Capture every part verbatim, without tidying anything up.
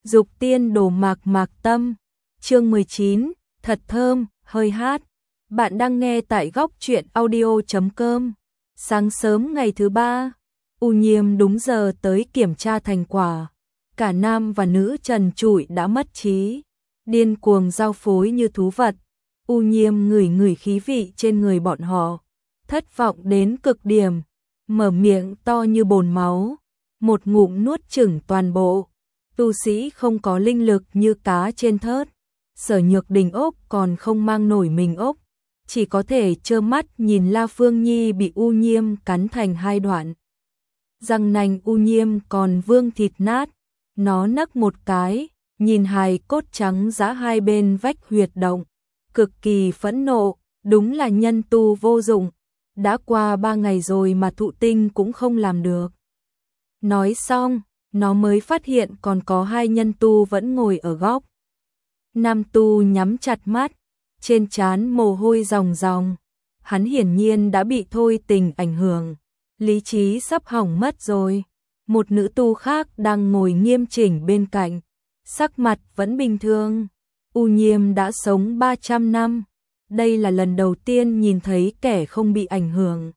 Dục tiên đồ mạc mạc tâm. Chương mười chín, thật thơm, hơi hát. Bạn đang nghe tại góc truyện audio chấm com. Sáng sớm ngày thứ ba, U Nhiêm đúng giờ tới kiểm tra thành quả. Cả nam và nữ trần trụi đã mất trí, điên cuồng giao phối như thú vật. U Nhiêm ngửi ngửi khí vị trên người bọn họ, thất vọng đến cực điểm, mở miệng to như bồn máu, một ngụm nuốt chửng toàn bộ. Tu sĩ không có linh lực như cá trên thớt, Sở Nhược Đình ốc còn không mang nổi mình ốc, chỉ có thể trơ mắt nhìn La Phương Nhi bị U Nhiêm cắn thành hai đoạn. Răng nanh U Nhiêm còn vương thịt nát, nó nấc một cái, nhìn hài cốt trắng giã hai bên vách huyệt động, cực kỳ phẫn nộ, đúng là nhân tu vô dụng, đã qua ba ngày rồi mà thụ tinh cũng không làm được. Nói xong, nó mới phát hiện còn có hai nhân tu vẫn ngồi ở góc. Nam tu nhắm chặt mắt, trên trán mồ hôi ròng ròng, hắn hiển nhiên đã bị thôi tình ảnh hưởng, lý trí sắp hỏng mất rồi. Một nữ tu khác đang ngồi nghiêm chỉnh bên cạnh, sắc mặt vẫn bình thường. U Nhiêm đã sống ba trăm năm, đây là lần đầu tiên nhìn thấy kẻ không bị ảnh hưởng.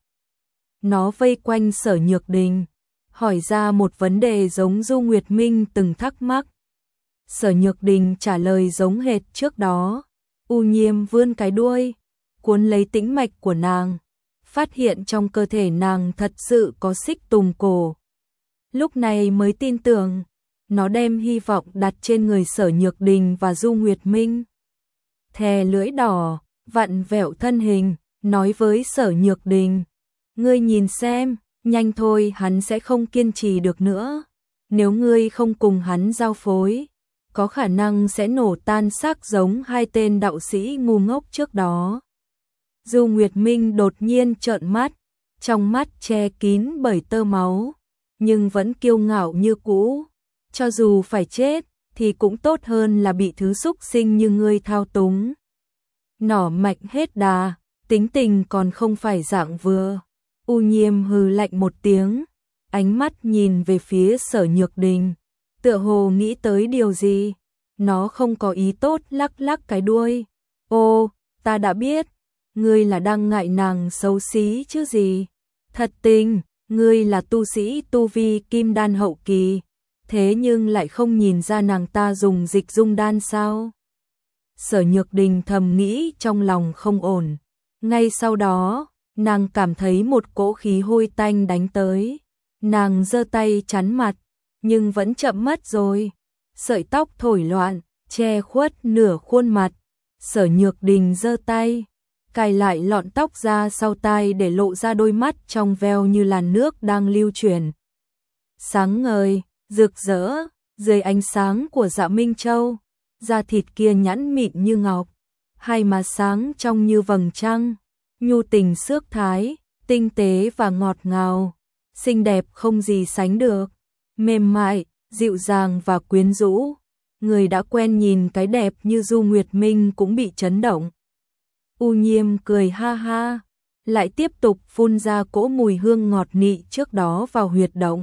Nó vây quanh Sở Nhược Đình, hỏi ra một vấn đề giống Du Nguyệt Minh từng thắc mắc. Sở Nhược Đình trả lời giống hệt trước đó. U Nhiêm vươn cái đuôi, cuốn lấy tĩnh mạch của nàng, phát hiện trong cơ thể nàng thật sự có xích tùng cổ. Lúc này mới tin tưởng, nó đem hy vọng đặt trên người Sở Nhược Đình và Du Nguyệt Minh. Thè lưỡi đỏ, vặn vẹo thân hình, nói với Sở Nhược Đình, ngươi nhìn xem, nhanh thôi hắn sẽ không kiên trì được nữa. Nếu ngươi không cùng hắn giao phối, có khả năng sẽ nổ tan xác giống hai tên đạo sĩ ngu ngốc trước đó. Du Nguyệt Minh đột nhiên trợn mắt, trong mắt che kín bởi tơ máu, nhưng vẫn kiêu ngạo như cũ. Cho dù phải chết, thì cũng tốt hơn là bị thứ xúc sinh như ngươi thao túng. Nỏ mạnh hết đà, tính tình còn không phải dạng vừa. U Nhiêm hừ lạnh một tiếng, ánh mắt nhìn về phía Sở Nhược Đình, tựa hồ nghĩ tới điều gì. Nó không có ý tốt lắc lắc cái đuôi. Ô, ta đã biết, ngươi là đang ngại nàng xấu xí chứ gì. Thật tình, ngươi là tu sĩ tu vi kim đan hậu kỳ, thế nhưng lại không nhìn ra nàng ta dùng dịch dung đan sao? Sở Nhược Đình thầm nghĩ trong lòng không ổn. Ngay sau đó, nàng cảm thấy một cỗ khí hôi tanh đánh tới. Nàng giơ tay chắn mặt, nhưng vẫn chậm mất rồi. Sợi tóc thổi loạn, che khuất nửa khuôn mặt. Sở Nhược Đình giơ tay, cài lại lọn tóc ra sau tai để lộ ra đôi mắt trong veo như làn nước đang lưu chuyển. Sáng ngời, rực rỡ, dưới ánh sáng của Dạ Minh Châu, da thịt kia nhẵn mịn như ngọc, hai má sáng trong như vầng trăng, nhu tình xước thái, tinh tế và ngọt ngào, xinh đẹp không gì sánh được, mềm mại, dịu dàng và quyến rũ. Người đã quen nhìn cái đẹp như Du Nguyệt Minh cũng bị chấn động. U Nhiêm cười ha ha, lại tiếp tục phun ra cỗ mùi hương ngọt nị trước đó vào huyệt động.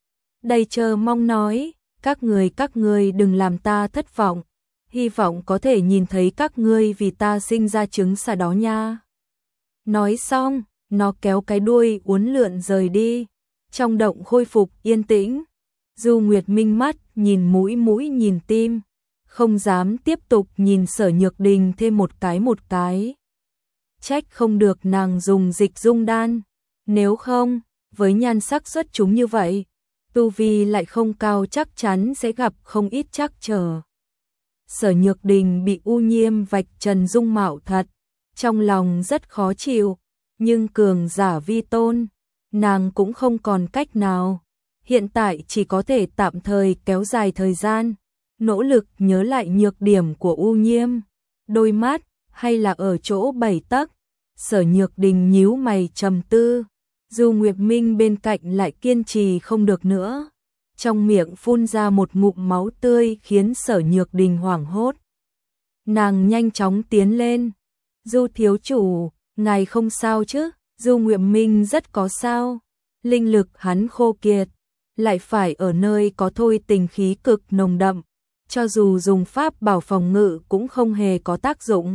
Đầy chờ mong nói, các người các ngươi đừng làm ta thất vọng, hy vọng có thể nhìn thấy các ngươi vì ta sinh ra trứng xà đó nha. Nói xong, nó kéo cái đuôi uốn lượn rời đi, trong động khôi phục yên tĩnh. Du Nguyệt Minh mắt nhìn mũi mũi nhìn tim, không dám tiếp tục nhìn Sở Nhược Đình thêm một cái một cái. Trách không được nàng dùng dịch dung đan, nếu không, với nhan sắc xuất chúng như vậy, tu vi lại không cao chắc chắn sẽ gặp không ít trắc trở. Sở Nhược Đình bị U Nhiêm vạch trần dung mạo thật, trong lòng rất khó chịu, nhưng cường giả vi tôn, nàng cũng không còn cách nào. Hiện tại chỉ có thể tạm thời kéo dài thời gian, nỗ lực nhớ lại nhược điểm của U Nhiêm, đôi mắt hay là ở chỗ bảy tấc. Sở Nhược Đình nhíu mày trầm tư, Du Nguyệt Minh bên cạnh lại kiên trì không được nữa, trong miệng phun ra một ngụm máu tươi khiến Sở Nhược Đình hoảng hốt. Nàng nhanh chóng tiến lên, Du thiếu chủ, ngài không sao chứ? Du Nguyệt Minh rất có sao, linh lực hắn khô kiệt, lại phải ở nơi có thôi tình khí cực nồng đậm, cho dù dùng pháp bảo phòng ngự cũng không hề có tác dụng.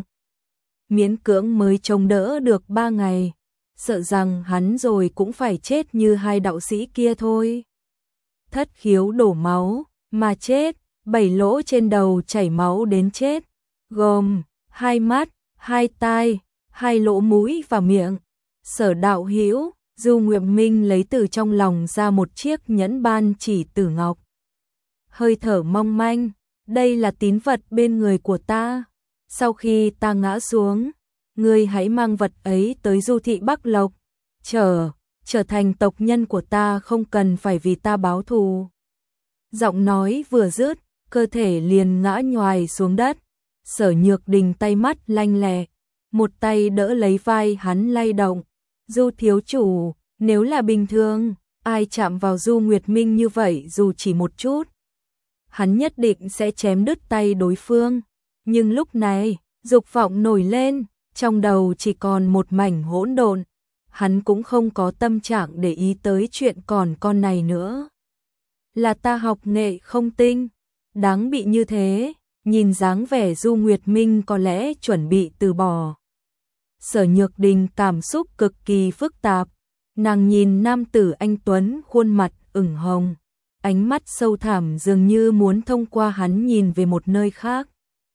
Miễn cưỡng mới chống đỡ được ba ngày, sợ rằng hắn rồi cũng phải chết như hai đạo sĩ kia thôi. Thất khiếu đổ máu, mà chết, bảy lỗ trên đầu chảy máu đến chết, gồm hai mắt, hai tai, hai lỗ mũi và miệng. Sở đạo hữu, Du Nguyệt Minh lấy từ trong lòng ra một chiếc nhẫn ban chỉ tử ngọc. Hơi thở mong manh, đây là tín vật bên người của ta. Sau khi ta ngã xuống, ngươi hãy mang vật ấy tới Du thị Bắc Lộc, trở, trở thành tộc nhân của ta, không cần phải vì ta báo thù. Giọng nói vừa dứt, cơ thể liền ngã nhoài xuống đất. Sở Nhược Đình tay mắt lanh lẹ, một tay đỡ lấy vai hắn lay động. Du thiếu chủ, nếu là bình thường, ai chạm vào Du Nguyệt Minh như vậy dù chỉ một chút, hắn nhất định sẽ chém đứt tay đối phương. Nhưng lúc này, dục vọng nổi lên, trong đầu chỉ còn một mảnh hỗn độn. Hắn cũng không có tâm trạng để ý tới chuyện còn con này nữa. Là ta học nghệ không tinh, đáng bị như thế. Nhìn dáng vẻ Du Nguyệt Minh có lẽ chuẩn bị từ bỏ. Sở Nhược Đình cảm xúc cực kỳ phức tạp. Nàng nhìn nam tử anh tuấn khuôn mặt ửng hồng, ánh mắt sâu thẳm dường như muốn thông qua hắn nhìn về một nơi khác.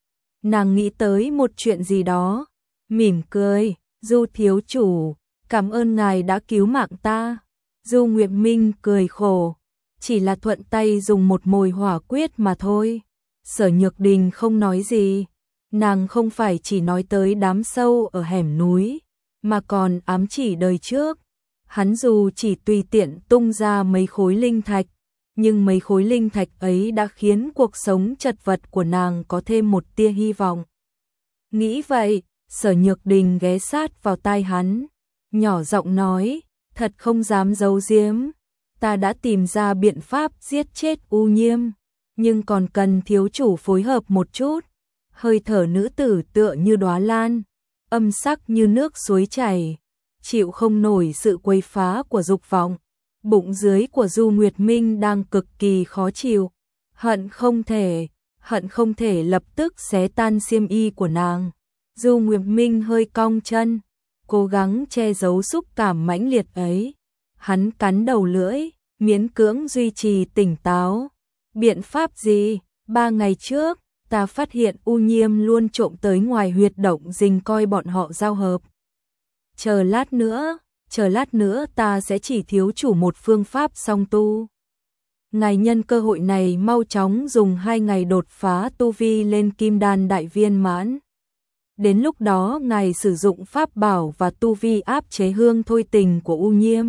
Nàng nghĩ tới một chuyện gì đó, mỉm cười, Du thiếu chủ, cảm ơn ngài đã cứu mạng ta. Du Nguyệt Minh cười khổ, chỉ là thuận tay dùng một mồi hỏa quyết mà thôi. Sở Nhược Đình không nói gì, nàng không phải chỉ nói tới đám sâu ở hẻm núi, mà còn ám chỉ đời trước. Hắn dù chỉ tùy tiện tung ra mấy khối linh thạch, nhưng mấy khối linh thạch ấy đã khiến cuộc sống chật vật của nàng có thêm một tia hy vọng. Nghĩ vậy, Sở Nhược Đình ghé sát vào tai hắn, nhỏ giọng nói, thật không dám giấu giếm, ta đã tìm ra biện pháp giết chết U Nhiêm, nhưng còn cần thiếu chủ phối hợp một chút. Hơi thở nữ tử tựa như đóa lan, âm sắc như nước suối chảy, chịu không nổi sự quấy phá của dục vọng. Bụng dưới của Du Nguyệt Minh đang cực kỳ khó chịu, hận không thể, hận không thể lập tức xé tan xiêm y của nàng. Du Nguyệt Minh hơi cong chân, cố gắng che giấu xúc cảm mãnh liệt ấy. Hắn cắn đầu lưỡi, miễn cưỡng duy trì tỉnh táo. Biện pháp gì? Ba ngày trước, ta phát hiện U Nhiêm luôn trộm tới ngoài huyệt động rình coi bọn họ giao hợp. Chờ lát nữa, chờ lát nữa ta sẽ chỉ thiếu chủ một phương pháp song tu. Ngài nhân cơ hội này mau chóng dùng hai ngày đột phá tu vi lên kim đan đại viên mãn. Đến lúc đó ngài sử dụng pháp bảo và tu vi áp chế hương thôi tình của U Nhiêm.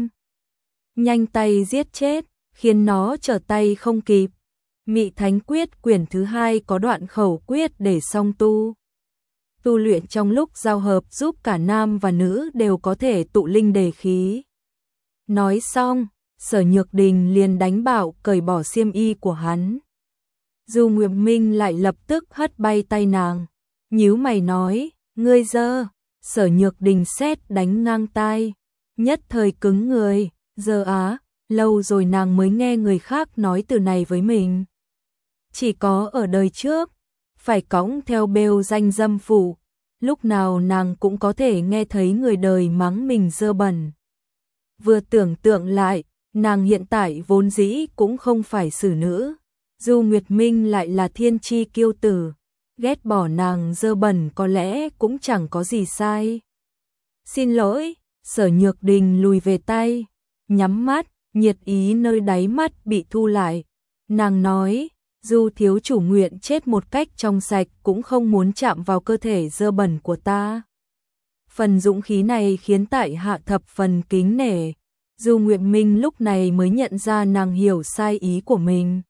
Nhanh tay giết chết, khiến nó trở tay không kịp. Mị Thánh Quyết quyển thứ hai có đoạn khẩu quyết để song tu. Tu luyện trong lúc giao hợp giúp cả nam và nữ đều có thể tụ linh đề khí. Nói xong, Sở Nhược Đình liền đánh bạo cởi bỏ xiêm y của hắn. Du Nguyệt Minh lại lập tức hất bay tay nàng, nhíu mày nói, ngươi dơ. Sở Nhược Đình sét đánh ngang tai, nhất thời cứng người, dơ á, lâu rồi nàng mới nghe người khác nói từ này với mình. Chỉ có ở đời trước, phải cõng theo bêu danh dâm phụ, lúc nào nàng cũng có thể nghe thấy người đời mắng mình dơ bẩn. Vừa tưởng tượng lại, nàng hiện tại vốn dĩ cũng không phải xử nữ. Du Nguyệt Minh lại là thiên chi kiêu tử, ghét bỏ nàng dơ bẩn có lẽ cũng chẳng có gì sai. Xin lỗi, Sở Nhược Đình lùi về tay, nhắm mắt, nhiệt ý nơi đáy mắt bị thu lại. Nàng nói, Du thiếu chủ nguyện chết một cách trong sạch cũng không muốn chạm vào cơ thể dơ bẩn của ta. Phần dũng khí này khiến tại hạ thập phần kính nể. Du Nguyệt Minh lúc này mới nhận ra nàng hiểu sai ý của mình.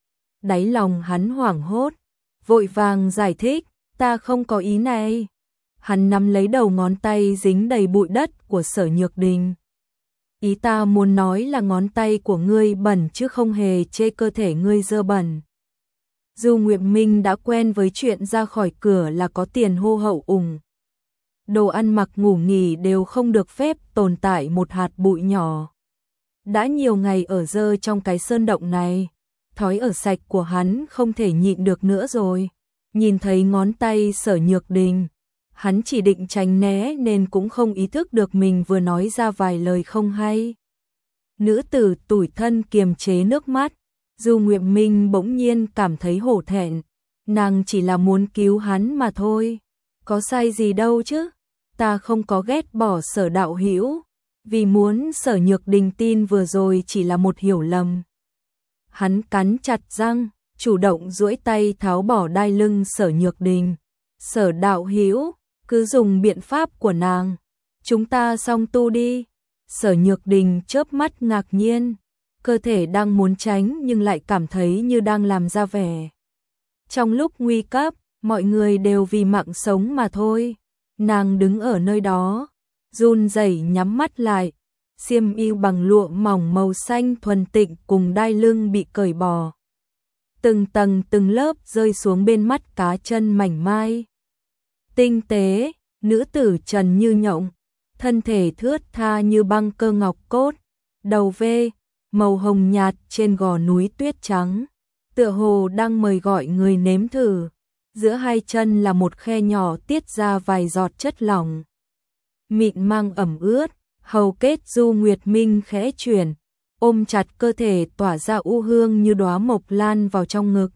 Đáy lòng hắn hoảng hốt, vội vàng giải thích, ta không có ý này. Hắn nắm lấy đầu ngón tay dính đầy bụi đất của Sở Nhược Đình. Ý ta muốn nói là ngón tay của ngươi bẩn chứ không hề chê cơ thể ngươi dơ bẩn. Du Nguyệt Minh đã quen với chuyện ra khỏi cửa là có tiền hô hậu ủng. Đồ ăn mặc ngủ nghỉ đều không được phép tồn tại một hạt bụi nhỏ. Đã nhiều ngày ở dơ trong cái sơn động này, thói ở sạch của hắn không thể nhịn được nữa rồi. Nhìn thấy ngón tay Sở Nhược Đình, hắn chỉ định tránh né nên cũng không ý thức được mình vừa nói ra vài lời không hay. Nữ tử tủi thân kiềm chế nước mắt, Du Nguyệt Minh bỗng nhiên cảm thấy hổ thẹn, nàng chỉ là muốn cứu hắn mà thôi, có sai gì đâu chứ, ta không có ghét bỏ Sở đạo hữu, vì muốn Sở Nhược Đình tin vừa rồi chỉ là một hiểu lầm. Hắn cắn chặt răng, chủ động duỗi tay tháo bỏ đai lưng Sở Nhược Đình. Sở đạo hữu, cứ dùng biện pháp của nàng, chúng ta song tu đi. Sở Nhược Đình chớp mắt ngạc nhiên, cơ thể đang muốn tránh nhưng lại cảm thấy như đang làm ra vẻ. Trong lúc nguy cấp, mọi người đều vì mạng sống mà thôi. Nàng đứng ở nơi đó, run rẩy nhắm mắt lại, xiêm y bằng lụa mỏng màu xanh thuần tịnh cùng đai lưng bị cởi bỏ. Từng tầng từng lớp rơi xuống bên mắt cá chân mảnh mai. Tinh tế, nữ tử trần như nhộng, thân thể thướt tha như băng cơ ngọc cốt, đầu vê, màu hồng nhạt trên gò núi tuyết trắng, tựa hồ đang mời gọi người nếm thử. Giữa hai chân là một khe nhỏ tiết ra vài giọt chất lỏng. Mịn màng ẩm ướt, hầu kết Du Nguyệt Minh khẽ chuyển, ôm chặt cơ thể tỏa ra u hương như đóa mộc lan vào trong ngực.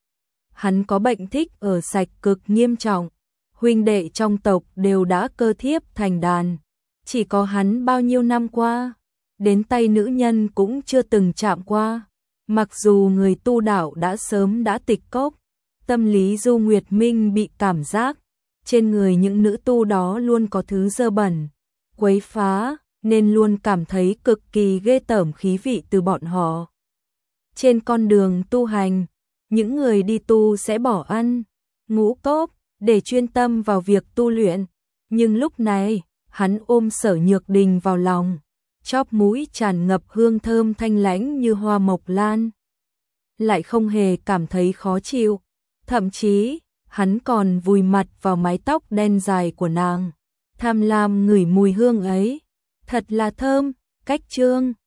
Hắn có bệnh thích ở sạch cực nghiêm trọng, huynh đệ trong tộc đều đã cơ thiếp thành đàn, chỉ có hắn bao nhiêu năm qua, đến tay nữ nhân cũng chưa từng chạm qua. Mặc dù người tu đạo đã sớm đã tịch cốc, tâm lý Du Nguyệt Minh bị cảm giác trên người những nữ tu đó luôn có thứ dơ bẩn, quấy phá, nên luôn cảm thấy cực kỳ ghê tởm khí vị từ bọn họ. Trên con đường tu hành, những người đi tu sẽ bỏ ăn, ngũ cốc để chuyên tâm vào việc tu luyện, nhưng lúc này, hắn ôm Sở Nhược Đình vào lòng, chóp mũi tràn ngập hương thơm thanh lãnh như hoa mộc lan, lại không hề cảm thấy khó chịu, thậm chí, hắn còn vùi mặt vào mái tóc đen dài của nàng, tham lam ngửi mùi hương ấy, thật là thơm. Cách chương